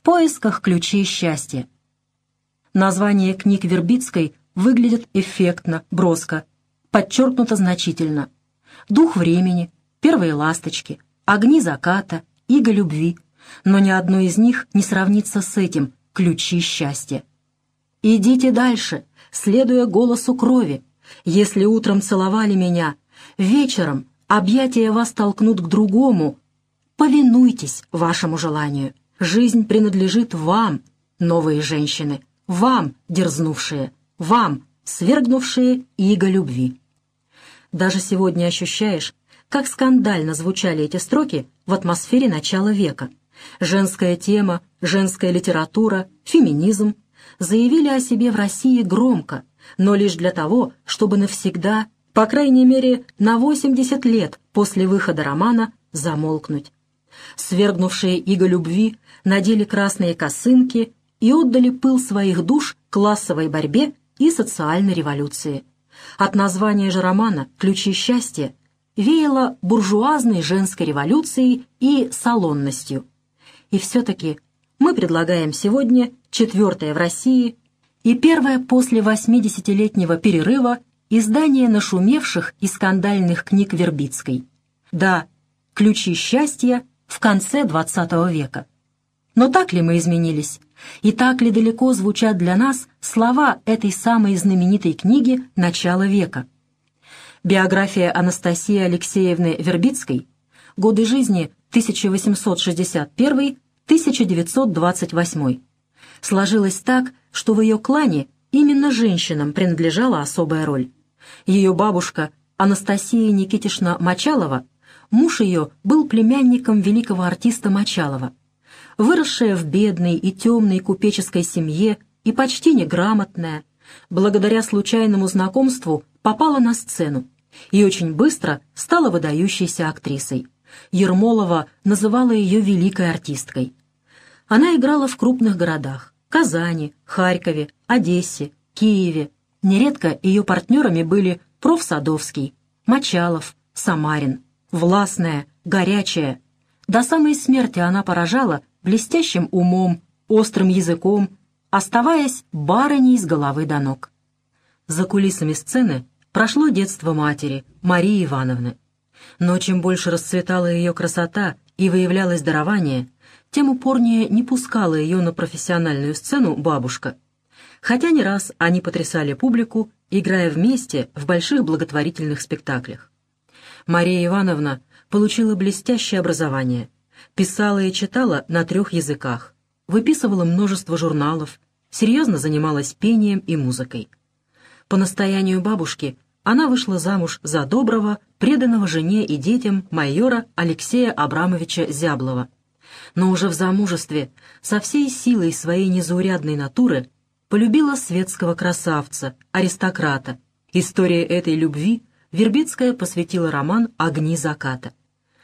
В поисках ключей счастья. Названия книг Вербицкой выглядят эффектно, броско, подчеркнуто значительно. «Дух времени», «Первые ласточки», «Огни заката», «Иго любви», но ни одно из них не сравнится с этим «Ключи счастья». «Идите дальше, следуя голосу крови. Если утром целовали меня, вечером объятия вас толкнут к другому. Повинуйтесь вашему желанию. Жизнь принадлежит вам, новые женщины, вам, дерзнувшие, вам, свергнувшие иго любви». Даже сегодня ощущаешь, как скандально звучали эти строки в атмосфере начала века. Женская тема, женская литература, феминизм заявили о себе в России громко, но лишь для того, чтобы навсегда, по крайней мере на 80 лет после выхода романа, замолкнуть. Свергнувшие иго любви надели красные косынки и отдали пыл своих душ классовой борьбе и социальной революции. От названия же романа «Ключи счастья» веяло буржуазной женской революцией и салонностью. И все-таки мы предлагаем сегодня четвертое в России и первое после 80-летнего перерыва издание нашумевших и скандальных книг Вербицкой. Да, «Ключи счастья» в конце XX века. Но так ли мы изменились? И так ли далеко звучат для нас слова этой самой знаменитой книги начала века? Биография Анастасии Алексеевны Вербицкой, годы жизни 1861-1928, сложилась так, что в ее клане именно женщинам принадлежала особая роль. Ее бабушка Анастасия Никитишна Мочалова, муж ее был племянником великого артиста Мочалова. Выросшая в бедной и темной купеческой семье и почти неграмотная, благодаря случайному знакомству попала на сцену и очень быстро стала выдающейся актрисой. Ермолова называла ее великой артисткой. Она играла в крупных городах – Казани, Харькове, Одессе, Киеве. Нередко ее партнерами были проф. Садовский, Мочалов, Самарин. Властная, горячая. До самой смерти она поражала блестящим умом, острым языком, оставаясь барыней с головы до ног. За кулисами сцены прошло детство матери, Марии Ивановны. Но чем больше расцветала ее красота и выявлялось дарование, тем упорнее не пускала ее на профессиональную сцену бабушка. Хотя не раз они потрясали публику, играя вместе в больших благотворительных спектаклях. Мария Ивановна получила блестящее образование, писала и читала на 3 языках, выписывала множество журналов, серьезно занималась пением и музыкой. По настоянию бабушки она вышла замуж за доброго, преданного жене и детям майора Алексея Абрамовича Зяблова. Но уже в замужестве, со всей силой своей незаурядной натуры, полюбила светского красавца, аристократа. История этой любви Вербицкая посвятила роман «Огни заката».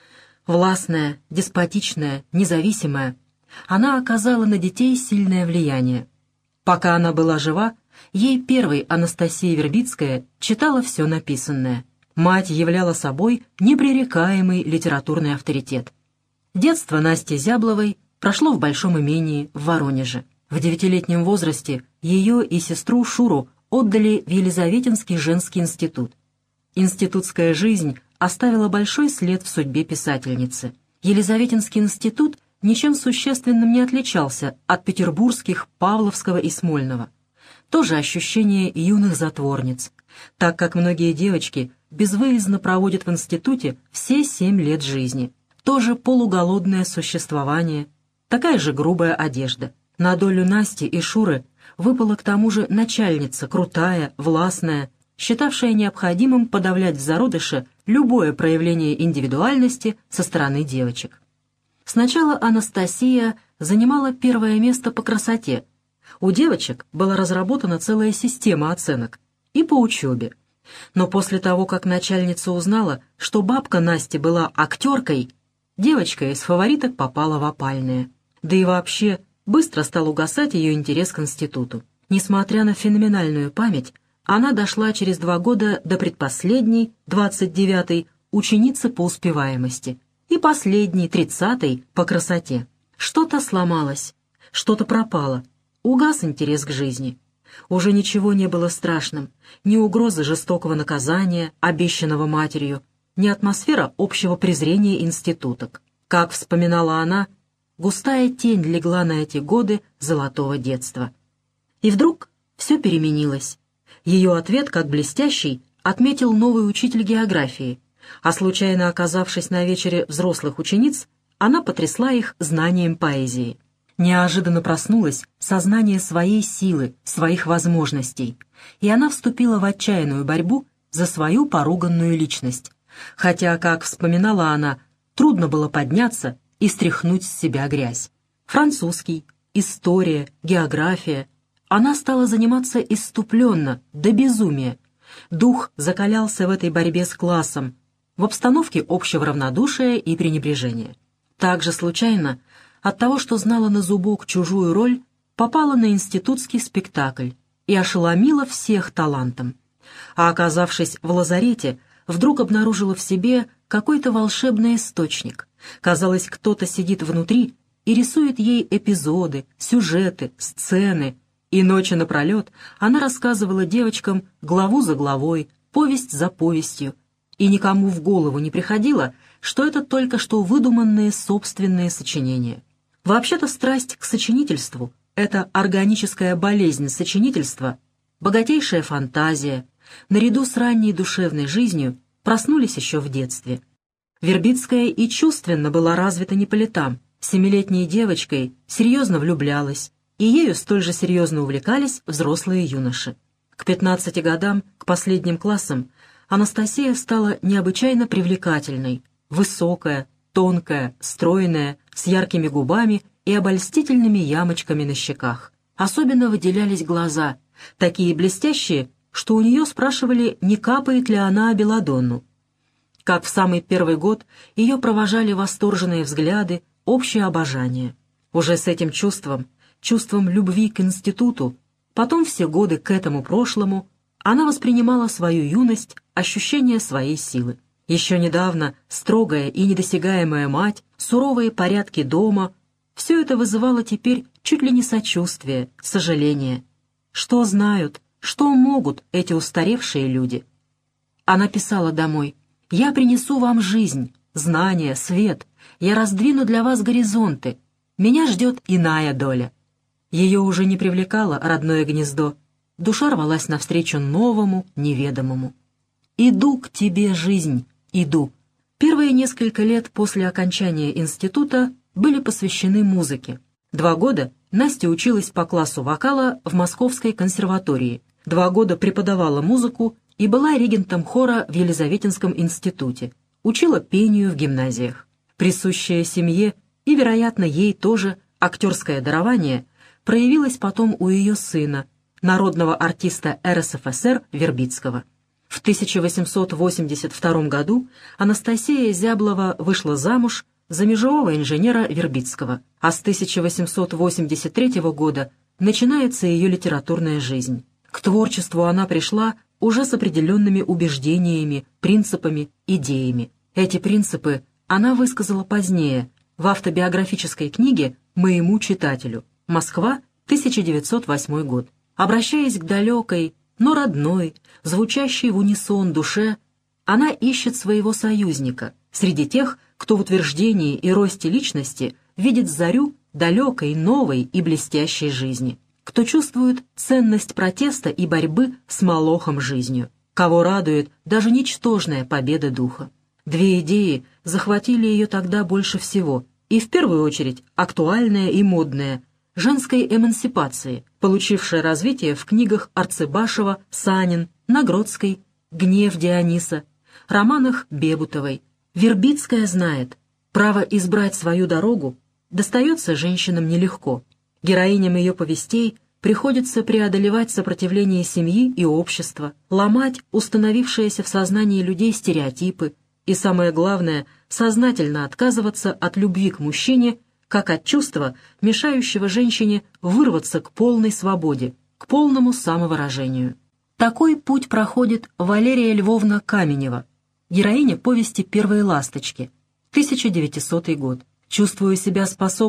Властная, деспотичная, независимая, она оказала на детей сильное влияние. Пока она была жива, ей первой Анастасия Вербицкая читала все написанное. Мать являла собой непререкаемый литературный авторитет. Детство Насти Зябловой прошло в большом имении в Воронеже. В 9-летнем возрасте ее и сестру Шуру отдали в Елизаветинский женский институт. Институтская жизнь оставила большой след в судьбе писательницы. Елизаветинский институт ничем существенным не отличался от петербургских Павловского и Смольного. Тоже ощущение юных затворниц, так как многие девочки безвыездно проводят в институте все 7 лет жизни. Тоже полуголодное существование, такая же грубая одежда. На долю Насти и Шуры выпала к тому же начальница, крутая, властная, считавшая необходимым подавлять в зародыше любое проявление индивидуальности со стороны девочек. Сначала Анастасия занимала первое место по красоте. У девочек была разработана целая система оценок и по учебе. Но после того, как начальница узнала, что бабка Насти была актеркой, девочка из фавориток попала в опальные. Да и вообще быстро стал угасать ее интерес к институту. Несмотря на феноменальную память, она дошла через 2 года до предпоследней, 29-й, ученицы по успеваемости и последней, 30-й, по красоте. Что-то сломалось. Что-то пропало, угас интерес к жизни. Уже ничего не было страшным, ни угрозы жестокого наказания, обещанного матерью, ни атмосфера общего презрения институток. Как вспоминала она, густая тень легла на эти годы золотого детства. И вдруг все переменилось. Ее ответ, как блестящий, отметил новый учитель географии, а случайно оказавшись на вечере взрослых учениц, она потрясла их знанием поэзии. Неожиданно проснулось сознание своей силы, своих возможностей, и она вступила в отчаянную борьбу за свою поруганную личность. Хотя, как вспоминала она, трудно было подняться и стряхнуть с себя грязь. Французский, история, география. Она стала заниматься исступленно, до безумия. Дух закалялся в этой борьбе с классом, в обстановке общего равнодушия и пренебрежения. Также случайно, от того, что знала на зубок чужую роль, попала на институтский спектакль и ошеломила всех талантом. А оказавшись в лазарете, вдруг обнаружила в себе какой-то волшебный источник. Казалось, кто-то сидит внутри и рисует ей эпизоды, сюжеты, сцены, и ночи напролет она рассказывала девочкам главу за главой, повесть за повестью, и никому в голову не приходило, что это только что выдуманные собственные сочинения. Вообще-то страсть к сочинительству — это органическая болезнь сочинительства, богатейшая фантазия, наряду с ранней душевной жизнью, проснулись еще в детстве. Вербицкая и чувственно была развита не по летам, 7-летней девочкой серьезно влюблялась, и ею столь же серьезно увлекались взрослые юноши. К 15 годам, к последним классам, Анастасия стала необычайно привлекательной, высокая, тонкая, стройная, с яркими губами и обольстительными ямочками на щеках. Особенно выделялись глаза, такие блестящие, что у нее спрашивали, не капает ли она белладонну. Как в самый первый год ее провожали восторженные взгляды, общее обожание. Уже с этим чувством любви к институту, потом все годы к этому прошлому, она воспринимала свою юность, ощущение своей силы. Еще недавно строгая и недосягаемая мать, суровые порядки дома — все это вызывало теперь чуть ли не сочувствие, сожаление. Что знают, что могут эти устаревшие люди? Она писала домой: «Я принесу вам жизнь, знания, свет, я раздвину для вас горизонты, меня ждет иная доля». Ее уже не привлекало родное гнездо, душа рвалась навстречу новому, неведомому. «Иду к тебе, жизнь, иду». Первые несколько лет после окончания института были посвящены музыке. 2 года Настя училась по классу вокала в Московской консерватории, 2 года преподавала музыку и была регентом хора в Елизаветинском институте, учила пению в гимназиях. Присущее семье и, вероятно, ей тоже актерское дарование проявилось потом у ее сына, народного артиста РСФСР Вербицкого. В 1882 году Анастасия Зяблова вышла замуж за межевого инженера Вербицкого, а с 1883 года начинается ее литературная жизнь. К творчеству она пришла уже с определенными убеждениями, принципами, идеями. Эти принципы она высказала позднее в автобиографической книге «Моему читателю». Москва, 1908 год. Обращаясь к далекой, но родной, звучащей в унисон душе, она ищет своего союзника среди тех, кто в утверждении и росте личности видит зарю далекой, новой и блестящей жизни, кто чувствует ценность протеста и борьбы с молохом жизнью, кого радует даже ничтожная победа духа. 2 идеи захватили ее тогда больше всего, и в первую очередь актуальная и модная — женской эмансипации, получившая развитие в книгах Арцебашева, Санин, Нагродской, «Гнев Диониса», романах Бебутовой. Вербицкая знает, право избрать свою дорогу достается женщинам нелегко. Героиням ее повестей приходится преодолевать сопротивление семьи и общества, ломать установившиеся в сознании людей стереотипы и, самое главное, сознательно отказываться от любви к мужчине как от чувства, мешающего женщине вырваться к полной свободе, к полному самовыражению. Такой путь проходит Валерия Львовна Каменева, героиня повести «Первые ласточки», 1900 год. Чувствуя себя способной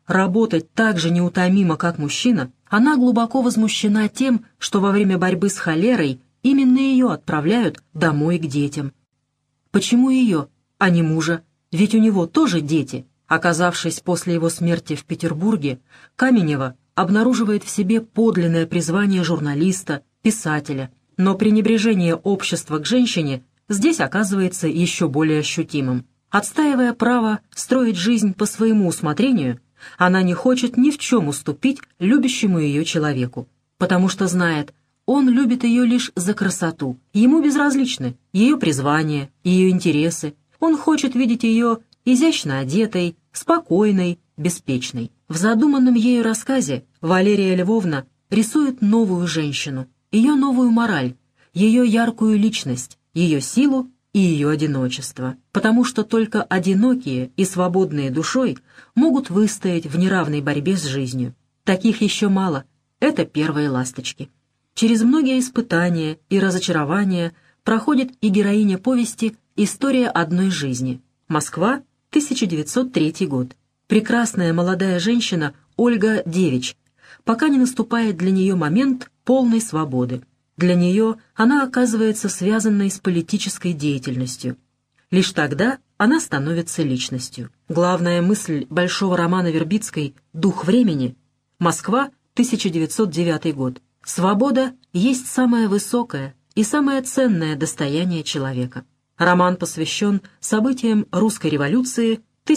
работать так же неутомимо, как мужчина, она глубоко возмущена тем, что во время борьбы с холерой именно ее отправляют домой к детям. Почему ее, а не мужа? Ведь у него тоже дети. Оказавшись после его смерти в Петербурге, Каменева обнаруживает в себе подлинное призвание журналиста, писателя, но пренебрежение общества к женщине здесь оказывается еще более ощутимым. Отстаивая право строить жизнь по своему усмотрению, она не хочет ни в чем уступить любящему ее человеку, потому что знает, он любит ее лишь за красоту, ему безразличны ее призвание, ее интересы, он хочет видеть ее изящно одетой, спокойной, беспечной. В задуманном ею рассказе Валерия Львовна рисует новую женщину, ее новую мораль, ее яркую личность, ее силу и ее одиночество, потому что только одинокие и свободные душой могут выстоять в неравной борьбе с жизнью. Таких еще мало, это первые ласточки. Через многие испытания и разочарования проходит и героиня повести «История одной жизни». Москва, 1903 год. Прекрасная молодая женщина Ольга Девич, пока не наступает для нее момент полной свободы. Для нее она оказывается связанной с политической деятельностью. Лишь тогда она становится личностью. Главная мысль большого романа Вербицкой «Дух времени» Москва, 1909 год. Свобода есть самое высокое и самое ценное достояние человека. Роман посвящен событиям русской революции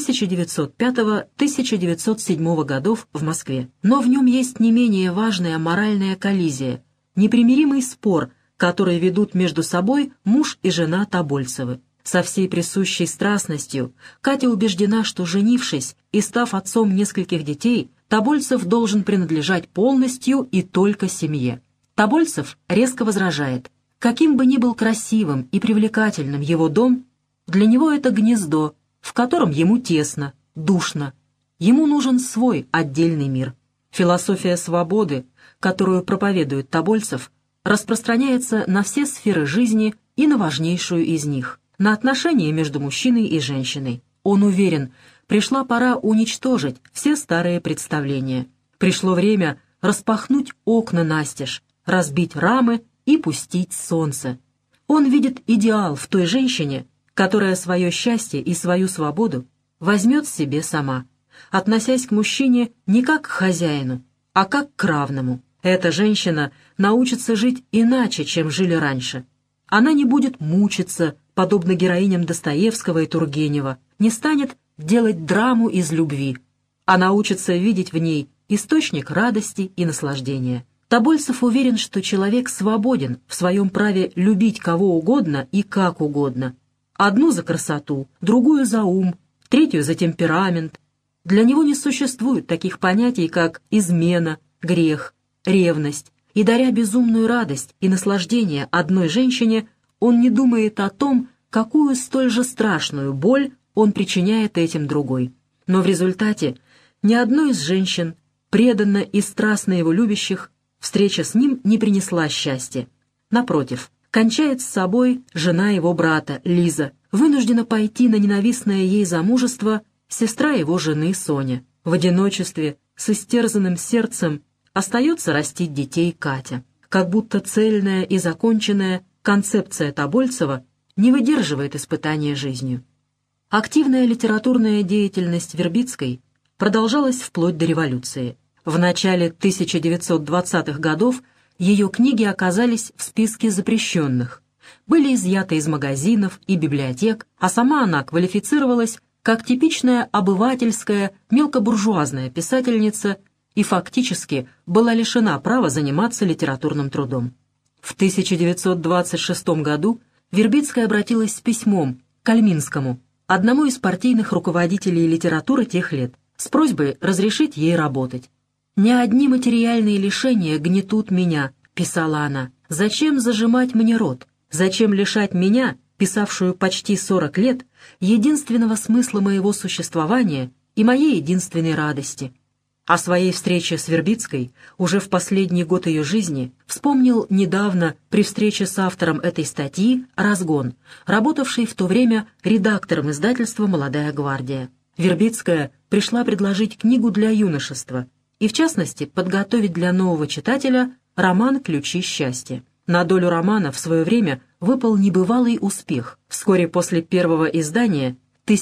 1905-1907 годов в Москве. Но в нем есть не менее важная моральная коллизия, непримиримый спор, который ведут между собой муж и жена Тобольцевы. Со всей присущей страстностью Катя убеждена, что, женившись и став отцом нескольких детей, Тобольцев должен принадлежать полностью и только семье. Тобольцев резко возражает. Каким бы ни был красивым и привлекательным его дом, для него это гнездо, в котором ему тесно, душно. Ему нужен свой отдельный мир. Философия свободы, которую проповедует Тобольцев, распространяется на все сферы жизни и на важнейшую из них, на отношения между мужчиной и женщиной. Он уверен, пришла пора уничтожить все старые представления. Пришло время распахнуть окна настежь, разбить рамы и пустить солнце. Он видит идеал в той женщине, которая свое счастье и свою свободу возьмет себе сама, относясь к мужчине не как к хозяину, а как к равному. Эта женщина научится жить иначе, чем жили раньше. Она не будет мучиться, подобно героиням Достоевского и Тургенева, не станет делать драму из любви, а научится видеть в ней источник радости и наслаждения. Тобольцев уверен, что человек свободен в своем праве любить кого угодно и как угодно. Одну за красоту, другую за ум, третью за темперамент. Для него не существует таких понятий, как измена, грех, ревность. И даря безумную радость и наслаждение одной женщине, он не думает о том, какую столь же страшную боль он причиняет этим другой. Но в результате ни одной из женщин, преданно и страстно его любящих, встреча с ним не принесла счастья. Напротив, кончает с собой жена его брата, Лиза, вынуждена пойти на ненавистное ей замужество сестра его жены Соня. В одиночестве, с истерзанным сердцем, остается растить детей Катя. Как будто цельная и законченная концепция Тобольцева не выдерживает испытания жизнью. Активная литературная деятельность Вербицкой продолжалась вплоть до революции. В начале 1920-х годов ее книги оказались в списке запрещенных, были изъяты из магазинов и библиотек, а сама она квалифицировалась как типичная обывательская мелкобуржуазная писательница и фактически была лишена права заниматься литературным трудом. В 1926 году Вербицкая обратилась с письмом к Альминскому, одному из партийных руководителей литературы тех лет, с просьбой разрешить ей работать. «Не одни материальные лишения гнетут меня», — писала она. «Зачем зажимать мне рот? Зачем лишать меня, писавшую почти 40 лет, единственного смысла моего существования и моей единственной радости?» О своей встрече с Вербицкой уже в последний год ее жизни вспомнил недавно при встрече с автором этой статьи Разгон, работавший в то время редактором издательства «Молодая гвардия». Вербицкая пришла предложить книгу для юношества и, в частности, подготовить для нового читателя роман «Ключи счастья». На долю романа в свое время выпал небывалый успех. Вскоре после первого издания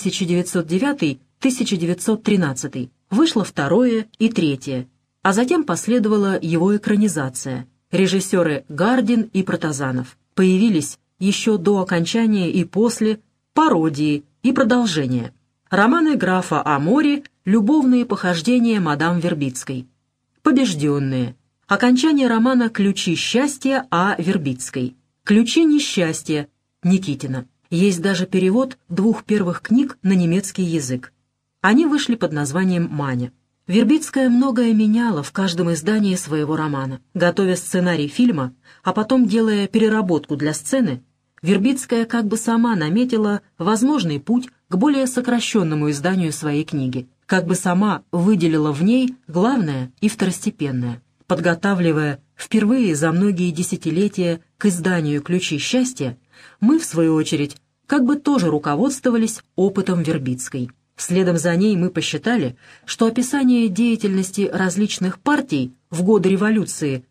1909-1913 вышло второе и третье, а затем последовала его экранизация. Режиссеры Гардин и Протазанов. Появились еще до окончания и после пародии и продолжения. Романы графа Амори «Любовные похождения мадам Вербицкой». «Побежденные». Окончание романа «Ключи счастья» А. Вербицкой. «Ключи несчастья» Никитина. Есть даже перевод двух первых книг на немецкий язык. Они вышли под названием «Маня». Вербицкая многое меняла в каждом издании своего романа. Готовя сценарий фильма, а потом делая переработку для сцены, Вербицкая как бы сама наметила возможный путь к более сокращенному изданию своей книги, как бы сама выделила в ней главное и второстепенное. Подготавливая впервые за многие десятилетия к изданию «Ключи счастья», мы, в свою очередь, как бы тоже руководствовались опытом Вербицкой. Следом за ней мы посчитали, что описание деятельности различных партий в годы революции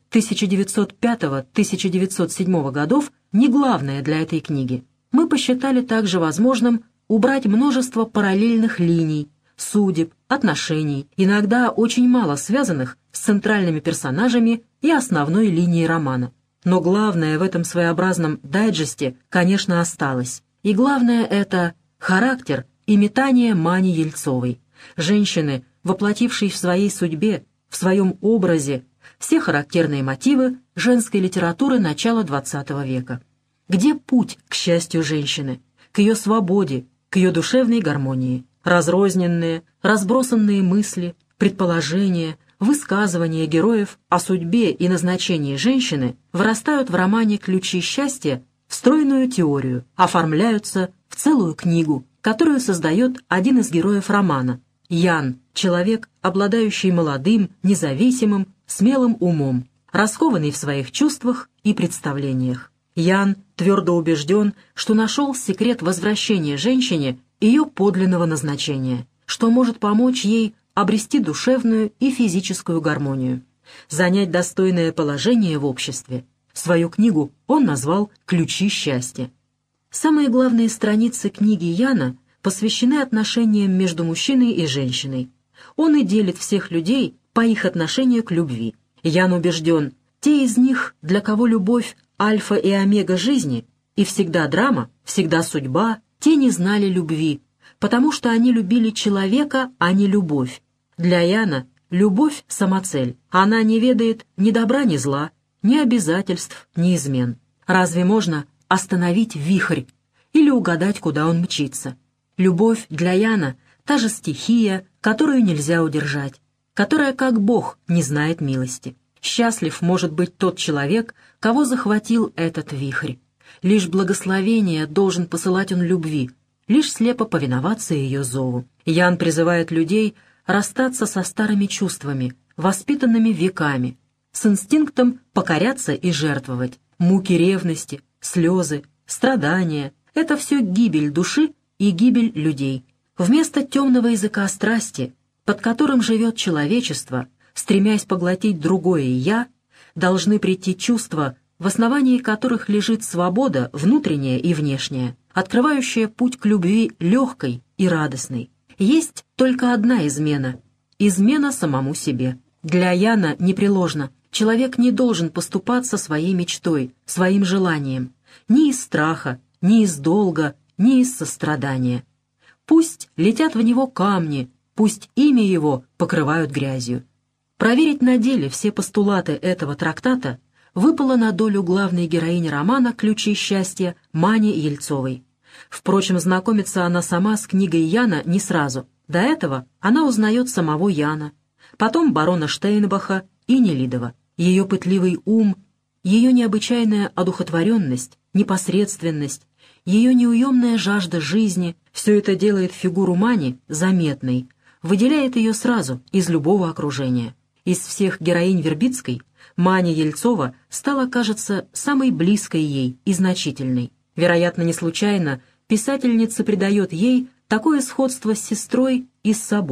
1905-1907 годов не главное для этой книги. Мы посчитали также возможным убрать множество параллельных линий, судеб, отношений, иногда очень мало связанных с центральными персонажами и основной линией романа. Но главное в этом своеобразном дайджесте, конечно, осталось. И главное — это характер и метание Мани Ельцовой, женщины, воплотившей в своей судьбе, в своем образе все характерные мотивы женской литературы начала XX века. Где путь к счастью женщины, к ее свободе, к ее душевной гармонии? Разрозненные, разбросанные мысли, предположения, высказывания героев о судьбе и назначении женщины вырастают в романе «Ключи счастья» в стройную теорию, оформляются в целую книгу, которую создает один из героев романа — Ян, человек, обладающий молодым, независимым, смелым умом, раскованный в своих чувствах и представлениях. Ян твердо убежден, что нашел секрет возвращения женщине ее подлинного назначения, что может помочь ей обрести душевную и физическую гармонию, занять достойное положение в обществе. Свою книгу он назвал «Ключи счастья». Самые главные страницы книги Яна посвящены отношениям между мужчиной и женщиной. Он и делит всех людей по их отношению к любви. Ян убежден, те из них, для кого любовь — альфа и омега жизни, и всегда драма, всегда судьба, те не знали любви, потому что они любили человека, а не любовь. Для Яна любовь — самоцель. Она не ведает ни добра, ни зла, ни обязательств, ни измен. Разве можно остановить вихрь или угадать, куда он мчится? Любовь для Яна — та же стихия, которую нельзя удержать, которая, как Бог, не знает милости. Счастлив может быть тот человек, кого захватил этот вихрь. Лишь благословение должен посылать он любви, лишь слепо повиноваться ее зову. Ян призывает людей расстаться со старыми чувствами, воспитанными веками, с инстинктом покоряться и жертвовать. Муки ревности, слезы, страдания — это все гибель души и гибель людей. Вместо темного языка страсти, под которым живет человечество, стремясь поглотить другое «я», должны прийти чувства, в основании которых лежит свобода внутренняя и внешняя, открывающая путь к любви легкой и радостной. Есть только одна измена — измена самому себе. Для Яна непреложно. Человек не должен поступаться своей мечтой, своим желанием, ни из страха, ни из долга, ни из сострадания. Пусть летят в него камни, пусть имя его покрывают грязью. Проверить на деле все постулаты этого трактата выпало на долю главной героини романа «Ключи счастья» Мани Ельцовой. Впрочем, знакомится она сама с книгой Яна не сразу. До этого она узнает самого Яна, потом барона Штейнбаха и Нелидова. Ее пытливый ум, ее необычайная одухотворенность, непосредственность, ее неуемная жажда жизни — все это делает фигуру Мани заметной, выделяет ее сразу из любого окружения. Из всех героинь Вербицкой Маня Ельцова стала, кажется, самой близкой ей и значительной. Вероятно, не случайно писательница придает ей такое сходство с сестрой и с собой.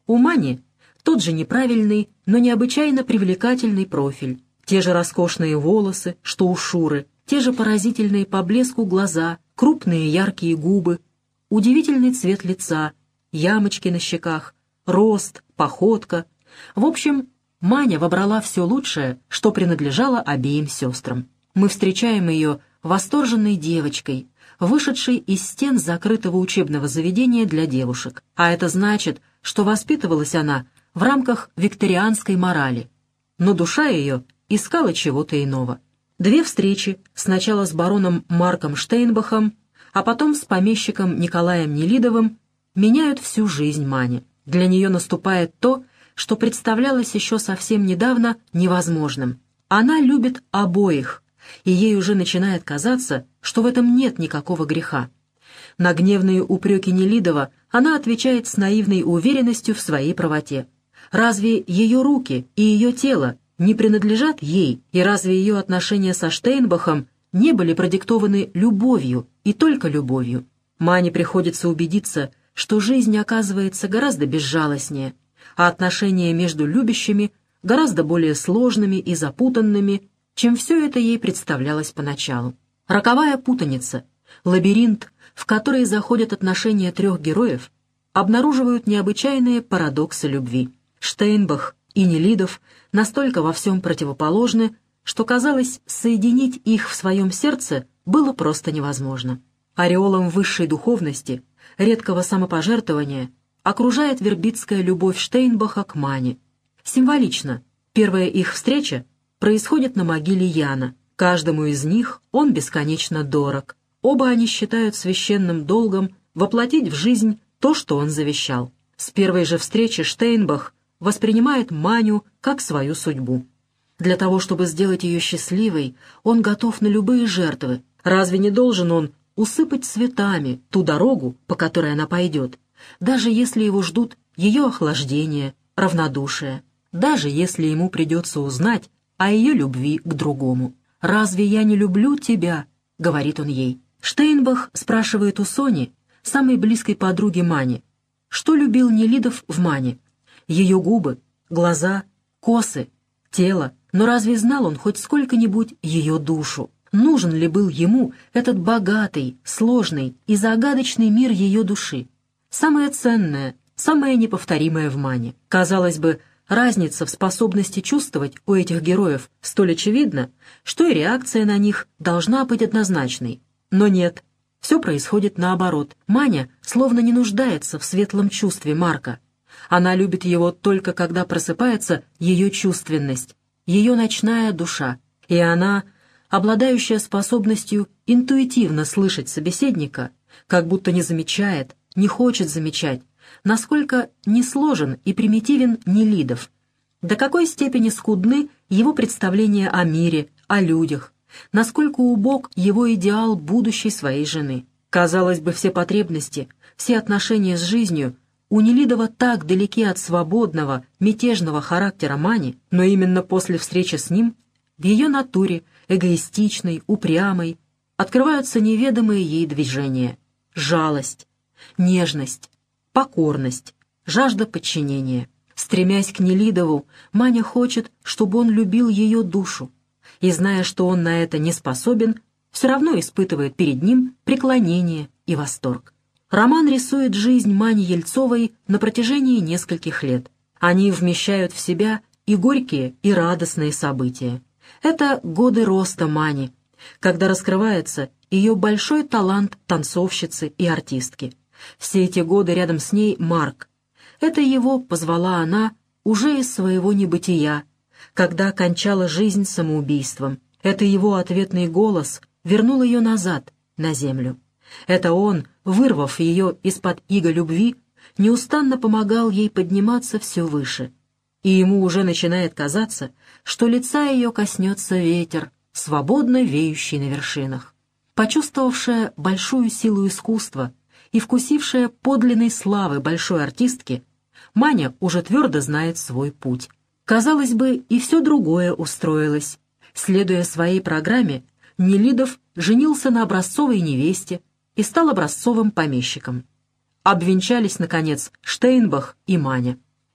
У Мани тот же неправильный, но необычайно привлекательный профиль, те же роскошные волосы, что у Шуры, те же поразительные по блеску глаза, крупные яркие губы, удивительный цвет лица, ямочки на щеках, рост, походка. В общем, Маня вобрала все лучшее, что принадлежало обеим сестрам. Мы встречаем ее восторженной девочкой, вышедшей из стен закрытого учебного заведения для девушек. А это значит, что воспитывалась она в рамках викторианской морали. Но душа ее искала чего-то иного. 2 встречи, сначала с бароном Марком Штейнбахом, а потом с помещиком Николаем Нелидовым, меняют всю жизнь Мани. Для нее наступает то, что представлялось еще совсем недавно невозможным. Она любит обоих, и ей уже начинает казаться, что в этом нет никакого греха. На гневные упреки Нелидова она отвечает с наивной уверенностью в своей правоте. Разве ее руки и ее тело не принадлежат ей, и разве ее отношения со Штейнбахом не были продиктованы любовью и только любовью? Мане приходится убедиться, что жизнь оказывается гораздо безжалостнее, а отношения между любящими гораздо более сложными и запутанными, чем все это ей представлялось поначалу. Роковая путаница, лабиринт, в который заходят отношения 3 героев, обнаруживают необычайные парадоксы любви. Штейнбах и Нелидов настолько во всем противоположны, что, казалось, соединить их в своем сердце было просто невозможно. Ореолом высшей духовности, редкого самопожертвования окружает вербицкая любовь Штейнбаха к Мане. Символично, первая их встреча происходит на могиле Яна. Каждому из них он бесконечно дорог. Оба они считают священным долгом воплотить в жизнь то, что он завещал. С первой же встречи Штейнбах воспринимает Маню как свою судьбу. Для того, чтобы сделать ее счастливой, он готов на любые жертвы. Разве не должен он усыпать цветами ту дорогу, по которой она пойдет, даже если его ждут ее охлаждение, равнодушие, даже если ему придется узнать о ее любви к другому. «Разве я не люблю тебя?» — говорит он ей. Штейнбах спрашивает у Сони, самой близкой подруги Мани, что любил Нелидов в Мане. Ее губы, глаза, косы, тело. Но разве знал он хоть сколько-нибудь ее душу? Нужен ли был ему этот богатый, сложный и загадочный мир ее души? Самое ценное, самое неповторимое в Мане. Казалось бы, разница в способности чувствовать у этих героев столь очевидна, что и реакция на них должна быть однозначной. Но нет, все происходит наоборот. Маня словно не нуждается в светлом чувстве Марка. Она любит его только когда просыпается ее чувственность, ее ночная душа, и она, обладающая способностью интуитивно слышать собеседника, как будто не замечает, не хочет замечать, насколько несложен и примитивен Нелидов, до какой степени скудны его представления о мире, о людях, насколько убог его идеал будущей своей жены. Казалось бы, все потребности, все отношения с жизнью у Нелидова так далеки от свободного, мятежного характера Мани, но именно после встречи с ним в ее натуре, эгоистичной, упрямой, открываются неведомые ей движения: жалость, нежность, покорность, жажда подчинения. Стремясь к Нелидову, Маня хочет, чтобы он любил ее душу, и, зная, что он на это не способен, все равно испытывает перед ним преклонение и восторг. Роман рисует жизнь Мани Ельцовой на протяжении нескольких лет. Они вмещают в себя и горькие, и радостные события. Это годы роста Мани, когда раскрывается ее большой талант танцовщицы и артистки. Все эти годы рядом с ней Марк. Это его позвала она уже из своего небытия, когда кончала жизнь самоубийством. Это его ответный голос вернул ее назад, на землю. Это он, вырвав ее из-под иго любви, неустанно помогал ей подниматься все выше. И ему уже начинает казаться, что лица ее коснется ветер, свободно веющий на вершинах. Почувствовавшая большую силу искусства и вкусившая подлинной славы большой артистки, Маня уже твердо знает свой путь. Казалось бы, и все другое устроилось. Следуя своей программе, Нелидов женился на образцовой невесте и стал образцовым помещиком. Обвенчались, наконец, Штейнбах и Маня.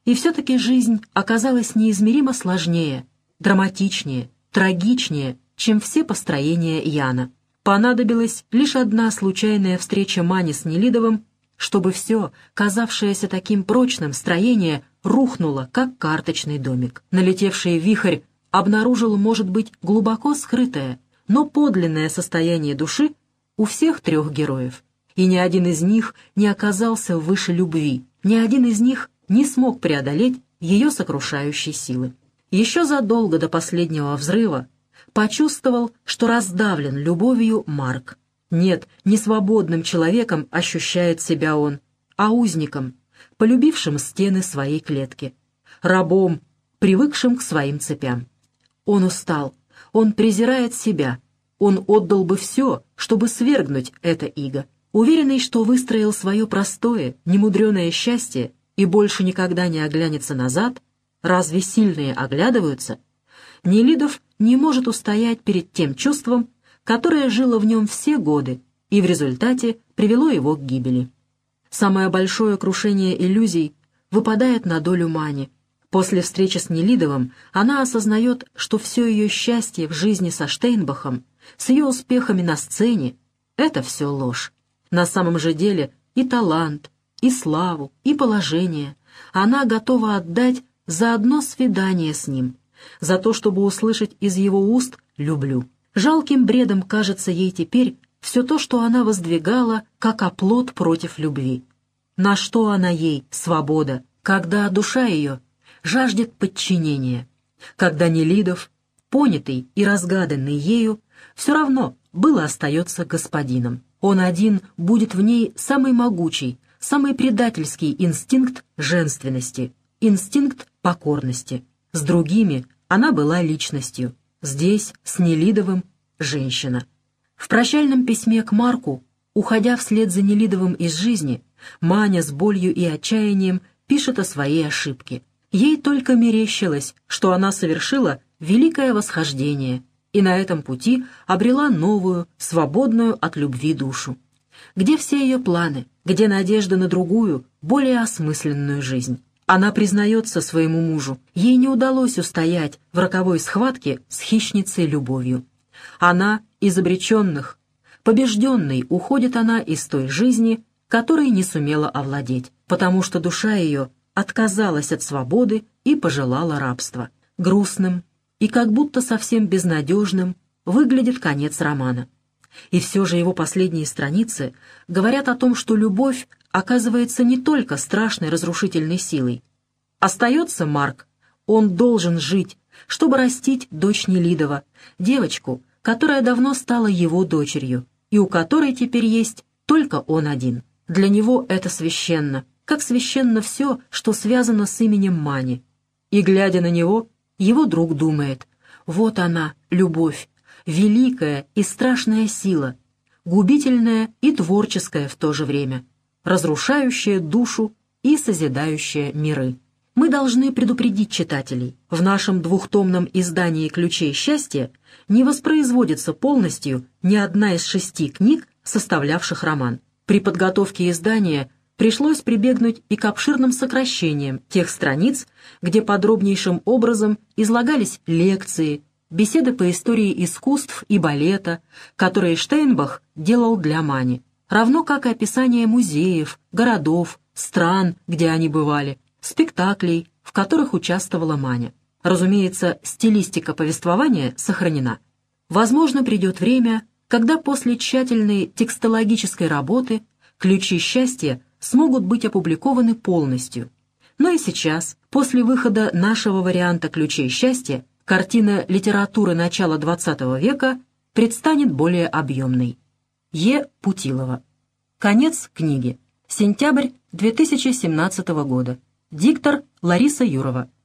И все-таки жизнь оказалась неизмеримо сложнее, драматичнее, трагичнее, чем все построения Яна. Понадобилась лишь одна случайная встреча Мани с Нелидовым, чтобы все, казавшееся таким прочным строение, рухнуло, как карточный домик. Налетевший вихрь обнаружил, может быть, глубоко скрытое, но подлинное состояние души у всех трех героев. И ни один из них не оказался выше любви, ни один из них не смог преодолеть ее сокрушающей силы. Еще задолго до последнего взрыва почувствовал, что раздавлен любовью Марк. Нет, не свободным человеком ощущает себя он, а узником, полюбившим стены своей клетки, рабом, привыкшим к своим цепям. Он устал, он презирает себя, он отдал бы все, чтобы свергнуть это иго. Уверенный, что выстроил свое простое, немудреное счастье и больше никогда не оглянется назад, разве сильные оглядываются? Нелидов не может устоять перед тем чувством, которое жило в нем все годы и в результате привело его к гибели. Самое большое крушение иллюзий выпадает на долю Мани. После встречи с Нелидовым она осознает, что все ее счастье в жизни со Штейнбахом, с ее успехами на сцене — это все ложь. На самом же деле и талант, и славу, и положение она готова отдать за одно свидание с ним, за то, чтобы услышать из его уст «люблю». Жалким бредом кажется ей теперь все то, что она воздвигала как оплот против любви. На что она ей, свобода, когда душа ее жаждет подчинения, когда Нелидов, понятый и разгаданный ею, все равно было остается господином. Он один будет в ней самый могучий, самый предательский инстинкт женственности, инстинкт покорности. С другими она была личностью, здесь, с Нелидовым, женщина. В прощальном письме к Марку, уходя вслед за Нелидовым из жизни, Маня с болью и отчаянием пишет о своей ошибке. Ей только мерещилось, что она совершила великое восхождение и на этом пути обрела новую, свободную от любви душу. Где все ее планы, где надежда на другую, более осмысленную жизнь? Она признается своему мужу, ей не удалось устоять в роковой схватке с хищницей любовью. Она из обреченных, побежденной уходит она из той жизни, которой не сумела овладеть, потому что душа ее отказалась от свободы и пожелала рабства. Грустным и как будто совсем безнадежным выглядит конец романа. И все же его последние страницы говорят о том, что любовь оказывается не только страшной разрушительной силой. Остается Марк, он должен жить, чтобы растить дочь Нелидова, девочку, которая давно стала его дочерью, и у которой теперь есть только он один. Для него это священно, как священно все, что связано с именем Мани. И, глядя на него, его друг думает: вот она, любовь, великая и страшная сила, губительная и творческая в то же время, разрушающая душу и созидающая миры. Мы должны предупредить читателей: в нашем двухтомном издании «Ключей счастья» не воспроизводится полностью ни одна из 6 книг, составлявших роман. При подготовке издания пришлось прибегнуть и к обширным сокращениям тех страниц, где подробнейшим образом излагались лекции, беседы по истории искусств и балета, которые Штейнбах делал для Мани, равно как и описание музеев, городов, стран, где они бывали, спектаклей, в которых участвовала Маня. Разумеется, стилистика повествования сохранена. Возможно, придет время, когда после тщательной текстологической работы «Ключи счастья» смогут быть опубликованы полностью. Но и сейчас, после выхода нашего варианта «Ключей счастья», картина литературы начала XX века предстанет более объемной. Е. Путилова. Конец книги. Сентябрь 2017 года. Диктор Лариса Юрова.